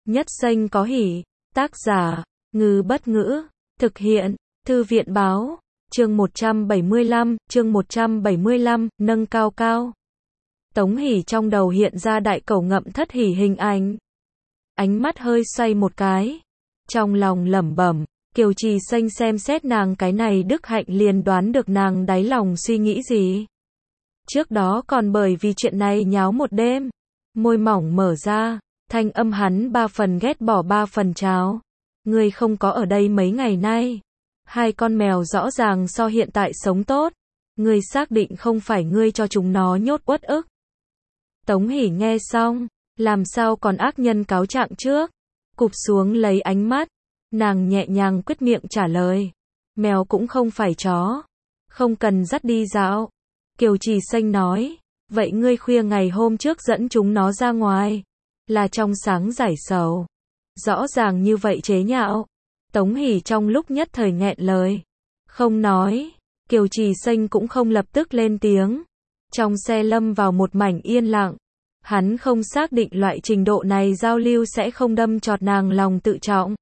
Nhất xanh có hỉ. Tác giả, Ngư Bất Ngữ. Thực hiện, Thư viện Báo. Chương 175, nâng cao cao. Tống Hỷ trong đầu hiện ra đại cẩu ngậm thất hỷ hình ảnh. Ánh mắt hơi xoay một cái. Trong lòng lẩm bẩm, Kiều Trì Xanh xem xét nàng cái này đức hạnh liền đoán được nàng đáy lòng suy nghĩ gì. Trước đó còn bởi vì chuyện này nháo một đêm. Môi mỏng mở ra, thanh âm hắn 3 phần ghét bỏ 3 phần cháo. Ngươi không có ở đây mấy ngày nay. 2 con mèo rõ ràng so hiện tại sống tốt. Ngươi xác định không phải ngươi cho chúng nó nhốt uất ức. Tống Hỷ nghe xong, làm sao còn ác nhân cáo trạng trước. Cụp xuống lấy ánh mắt, nàng nhẹ nhàng quyết miệng trả lời. Mèo cũng không phải chó, không cần dắt đi dạo. Kiều Trì Xanh nói, vậy ngươi khuya ngày hôm trước dẫn chúng nó ra ngoài, là trong sáng giải sầu. Rõ ràng như vậy chế nhạo. Tống Hỷ trong lúc nhất thời nghẹn lời, không nói. Kiều Trì Xanh cũng không lập tức lên tiếng. Trong xe lâm vào một mảnh yên lặng. Hắn không xác định loại trình độ này giao lưu sẽ không đâm chọt nàng lòng tự trọng.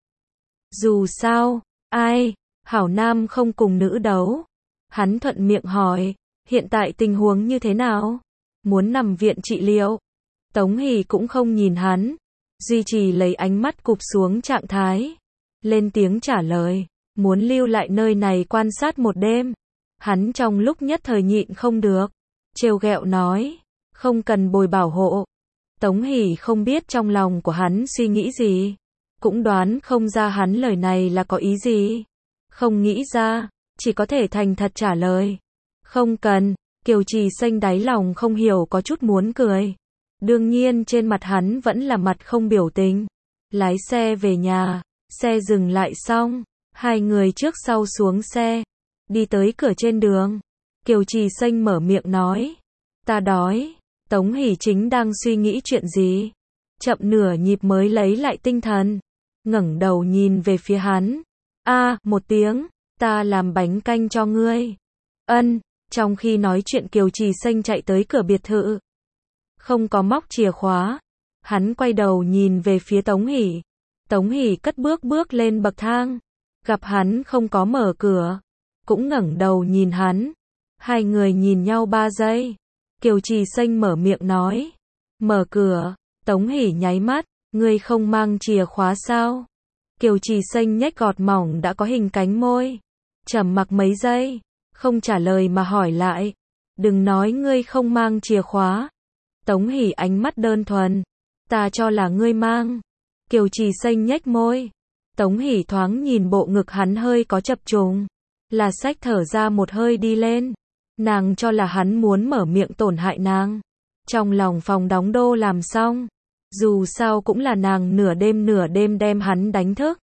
Dù sao, ai, hảo nam không cùng nữ đấu. Hắn thuận miệng hỏi, hiện tại tình huống như thế nào? Muốn nằm viện trị liệu? Tống Hỷ cũng không nhìn hắn, duy trì lấy ánh mắt cụp xuống trạng thái. Lên tiếng trả lời, muốn lưu lại nơi này quan sát một đêm. Hắn trong lúc nhất thời nhịn không được, trêu ghẹo nói, không cần bồi bảo hộ. Tống Hỷ không biết trong lòng của hắn suy nghĩ gì, cũng đoán không ra hắn lời này là có ý gì. Không nghĩ ra, chỉ có thể thành thật trả lời. Không cần. Kiều Trì Xanh đáy lòng không hiểu có chút muốn cười. Đương nhiên trên mặt hắn vẫn là mặt không biểu tình. Lái xe về nhà, xe dừng lại xong, 2 người trước sau xuống xe, đi tới cửa trên đường. Kiều Trì Xanh mở miệng nói, ta đói. Tống Hỷ chính đang suy nghĩ chuyện gì, chậm nửa nhịp mới lấy lại tinh thần, ngẩng đầu nhìn về phía hắn. Một tiếng, ta làm bánh canh cho ngươi. Ân. Trong khi nói chuyện Kiều Trì Xanh chạy tới cửa biệt thự, không có móc chìa khóa. Hắn quay đầu nhìn về phía Tống Hỷ. Tống Hỷ cất bước lên bậc thang, gặp hắn không có mở cửa, cũng ngẩng đầu nhìn hắn. 2 người nhìn nhau 3 giây. Kiều Trì Xanh mở miệng nói, mở cửa. Tống Hỷ nháy mắt, ngươi không mang chìa khóa sao? Kiều Trì Xanh nhếch gọt mỏng đã có hình cánh môi, trầm mặc mấy giây, không trả lời mà hỏi lại, đừng nói ngươi không mang chìa khóa. Tống Hỷ ánh mắt đơn thuần, ta cho là ngươi mang. Kiều Trì Xanh nhếch môi. Tống Hỷ thoáng nhìn bộ ngực hắn hơi có chập trùng, là xách thở ra một hơi đi lên. Nàng cho là hắn muốn mở miệng tổn hại nàng. Trong lòng phòng đóng đô làm xong, dù sao cũng là nàng nửa đêm đem hắn đánh thức.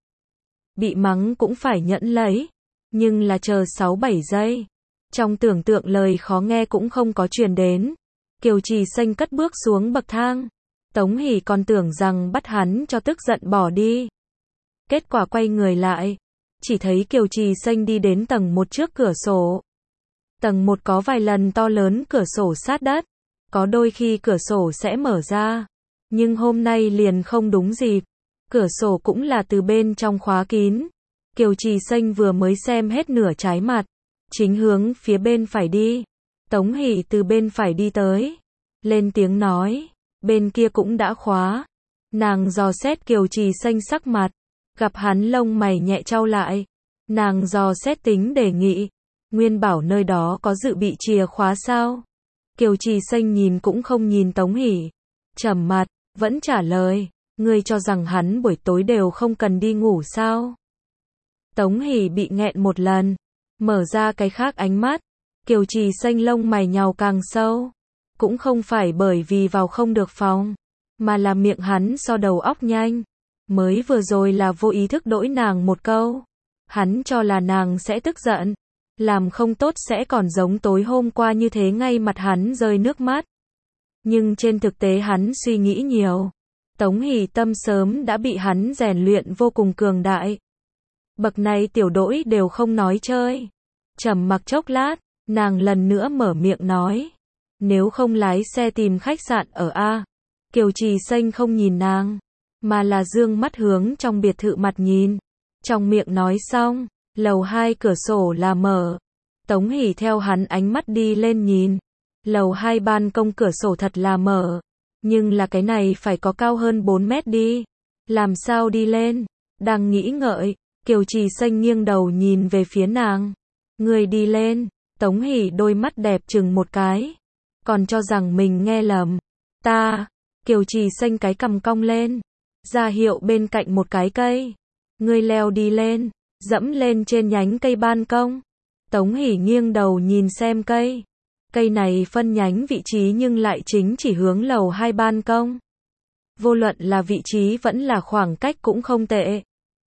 Bị mắng cũng phải nhẫn lấy, nhưng là chờ 6-7 giây. Trong tưởng tượng lời khó nghe cũng không có truyền đến. Kiều Trì Xanh cất bước xuống bậc thang. Tống Hỷ còn tưởng rằng bắt hắn cho tức giận bỏ đi. Kết quả quay người lại, chỉ thấy Kiều Trì Xanh đi đến tầng 1 trước cửa sổ. Tầng 1 có vài lần to lớn cửa sổ sát đất, có đôi khi cửa sổ sẽ mở ra, nhưng hôm nay liền không đúng dịp. Cửa sổ cũng là từ bên trong khóa kín. Kiều Trì Xanh vừa mới xem hết nửa trái mặt, chính hướng phía bên phải đi. Tống Hỷ từ bên phải đi tới, lên tiếng nói, bên kia cũng đã khóa. Nàng dò xét Kiều Trì Xanh sắc mặt, gặp hắn lông mày nhẹ chau lại. Nàng dò xét tính đề nghị, Nguyên bảo nơi đó có dự bị chìa khóa sao? Kiều Trì Xanh nhìn cũng không nhìn Tống Hỷ, trầm mặt, vẫn trả lời, ngươi cho rằng hắn buổi tối đều không cần đi ngủ sao? Tống Hỷ bị nghẹn một lần, mở ra cái khác ánh mắt. Kiều Trì Xanh lông mày nhàu càng sâu, cũng không phải bởi vì vào không được phòng, mà là miệng hắn so đầu óc nhanh. Mới vừa rồi là vô ý thức đỗi nàng một câu, hắn cho là nàng sẽ tức giận, làm không tốt sẽ còn giống tối hôm qua như thế ngay mặt hắn rơi nước mắt. Nhưng trên thực tế hắn suy nghĩ nhiều. Tống Hỷ tâm sớm đã bị hắn rèn luyện vô cùng cường đại. Bậc này tiểu đỗi đều không nói chơi. Trầm mặc chốc lát, nàng lần nữa mở miệng nói, nếu không lái xe tìm khách sạn ở A. Kiều Trì Xanh không nhìn nàng, mà là dương mắt hướng trong biệt thự mặt nhìn. Trong miệng nói xong, lầu 2 cửa sổ là mở. Tống Hỷ theo hắn ánh mắt đi lên nhìn. Lầu 2 ban công cửa sổ thật là mở. Nhưng là cái này phải có cao hơn 4 mét đi. Làm sao đi lên? Đang nghĩ ngợi, Kiều Trì Xanh nghiêng đầu nhìn về phía nàng. Người đi lên. Tống Hỷ đôi mắt đẹp chừng một cái. Còn cho rằng mình nghe lầm. Ta. Kiều Trì Xanh cái cằm cong lên. Ra hiệu bên cạnh một cái cây. Ngươi leo đi lên. Dẫm lên trên nhánh cây ban công. Tống Hỷ nghiêng đầu nhìn xem cây. Cây này phân nhánh vị trí nhưng lại chính chỉ hướng lầu 2 ban công. Vô luận là vị trí vẫn là khoảng cách cũng không tệ.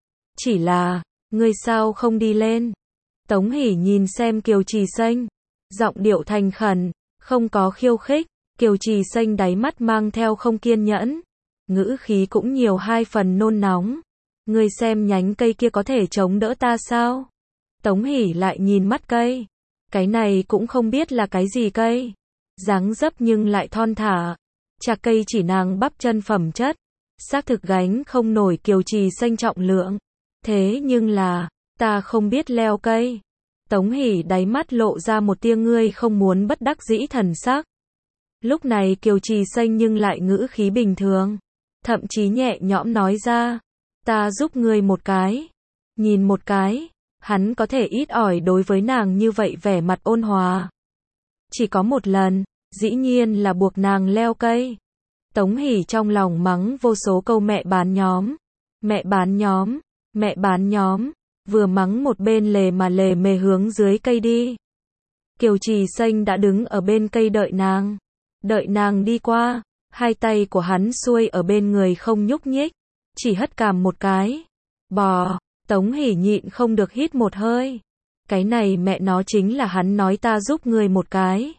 Chỉ là, ngươi sao không đi lên? Tống Hỷ nhìn xem Kiều Trì Xanh. Giọng điệu thành khẩn, không có khiêu khích. Kiều Trì Xanh đáy mắt mang theo không kiên nhẫn. Ngữ khí cũng nhiều 2 phần nôn nóng. Ngươi xem nhánh cây kia có thể chống đỡ ta sao? Tống Hỷ lại nhìn mắt cây. Cái này cũng không biết là cái gì cây. Dáng dấp nhưng lại thon thả. Chạc cây chỉ nàng bắp chân phẩm chất. Xác thực gánh không nổi Kiều Trì Xanh trọng lượng. Thế nhưng là, ta không biết leo cây. Tống Hỷ đáy mắt lộ ra một tia ngươi không muốn bất đắc dĩ thần sắc. Lúc này Kiều Trì Xanh nhưng lại ngữ khí bình thường. Thậm chí nhẹ nhõm nói ra. Ta giúp ngươi một cái. Nhìn một cái. Hắn có thể ít ỏi đối với nàng như vậy vẻ mặt ôn hòa. Chỉ có một lần, dĩ nhiên là buộc nàng leo cây. Tống Hỷ trong lòng mắng vô số câu mẹ bán nhóm. Mẹ bán nhóm, mẹ bán nhóm, vừa mắng một bên lề mà lề mề hướng dưới cây đi. Kiều Trì Xanh đã đứng ở bên cây đợi nàng. Đợi nàng đi qua, 2 tay của hắn xuôi ở bên người không nhúc nhích, chỉ hất cằm một cái. Bò. Tống Hỷ nhịn không được hít một hơi. Cái này mẹ nó chính là hắn nói ta giúp người một cái.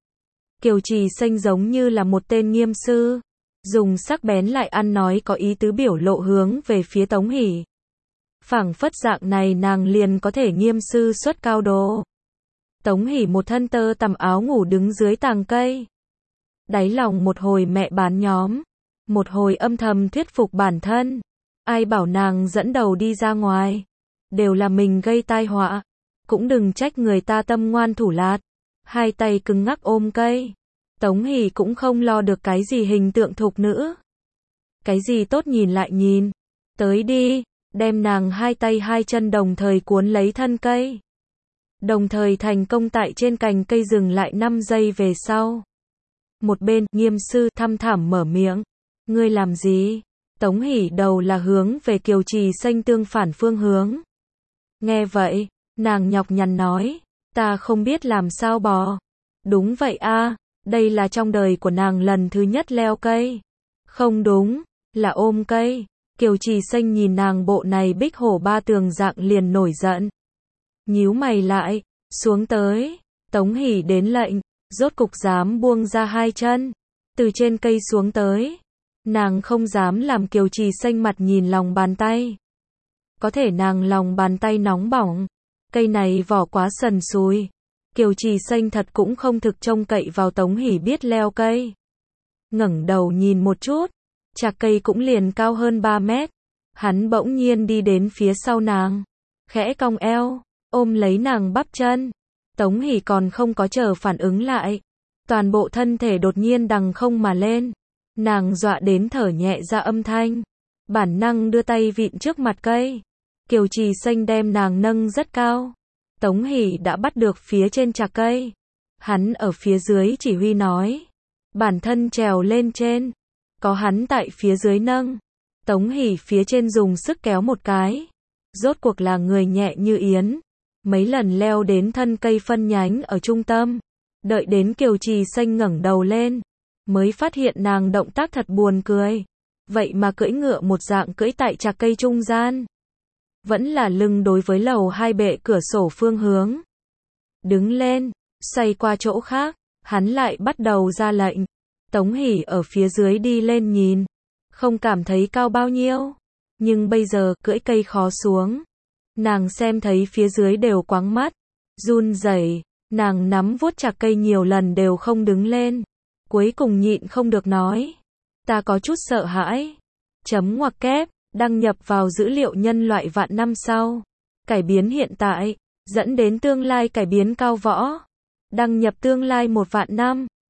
Kiều Trì Xanh giống như là một tên nghiêm sư. Dùng sắc bén lại ăn nói có ý tứ biểu lộ hướng về phía Tống Hỷ. Phảng phất dạng này nàng liền có thể nghiêm sư xuất cao độ. Tống Hỷ một thân tơ tằm áo ngủ đứng dưới tàng cây. Đáy lòng một hồi mẹ bán nhóm. Một hồi âm thầm thuyết phục bản thân. Ai bảo nàng dẫn đầu đi ra ngoài. Đều là mình gây tai họa. Cũng đừng trách người ta tâm ngoan thủ lạt. 2 tay cứng ngắc ôm cây. Tống Hỷ cũng không lo được cái gì hình tượng thục nữ. Cái gì tốt nhìn lại nhìn. Tới đi. Đem nàng 2 tay 2 chân đồng thời cuốn lấy thân cây. Đồng thời thành công tại trên cành cây dừng lại 5 giây về sau. Một bên, nghiêm sư thăm thẳm mở miệng. Ngươi làm gì? Tống Hỷ đầu là hướng về Kiều Trì Xanh tương phản phương hướng. Nghe vậy, nàng nhọc nhằn nói. Ta không biết làm sao bò. Đúng vậy a, đây là trong đời của nàng lần thứ nhất leo cây. Không đúng, là ôm cây. Kiều Trì Xanh nhìn nàng bộ này bích hổ 3 tường dạng liền nổi giận. Nhíu mày lại, xuống tới. Tống Hỷ đến lệnh, rốt cục dám buông ra 2 chân. Từ trên cây xuống tới. Nàng không dám làm Kiều Trì Xanh mặt nhìn lòng bàn tay. Có thể nàng lòng bàn tay nóng bỏng. Cây này vỏ quá sần sùi. Kiều Trì Xanh thật cũng không thực trông cậy vào Tống Hỷ biết leo cây. Ngẩng đầu nhìn một chút. Chạc cây cũng liền cao hơn 3 mét. Hắn bỗng nhiên đi đến phía sau nàng. Khẽ cong eo, ôm lấy nàng bắp chân. Tống Hỷ còn không có chờ phản ứng lại. Toàn bộ thân thể đột nhiên đằng không mà lên. Nàng dọa đến thở nhẹ ra âm thanh. Bản năng đưa tay vịn trước mặt cây. Kiều Trì Xanh đem nàng nâng rất cao. Tống Hỷ đã bắt được phía trên chạc cây. Hắn ở phía dưới chỉ huy nói. Bản thân trèo lên trên. Có hắn tại phía dưới nâng. Tống Hỷ phía trên dùng sức kéo một cái. Rốt cuộc là người nhẹ như yến. Mấy lần leo đến thân cây phân nhánh ở trung tâm. Đợi đến Kiều Trì Xanh ngẩng đầu lên. Mới phát hiện nàng động tác thật buồn cười. Vậy mà cưỡi ngựa một dạng cưỡi tại chạc cây trung gian. Vẫn là lưng đối với lầu 2 bệ cửa sổ phương hướng. Đứng lên, xoay qua chỗ khác, hắn lại bắt đầu ra lệnh. Tống Hỷ ở phía dưới đi lên nhìn. Không cảm thấy cao bao nhiêu. Nhưng bây giờ cưỡi cây khó xuống. Nàng xem thấy phía dưới đều quáng mắt. Run rẩy, nàng nắm vuốt chạc cây nhiều lần đều không đứng lên. Cuối cùng nhịn không được nói. Ta có chút sợ hãi. Chấm ngoặc kép, đăng nhập vào dữ liệu nhân loại vạn năm sau. Cải biến hiện tại, dẫn đến tương lai cải biến cao võ. Đăng nhập tương lai 1 vạn năm.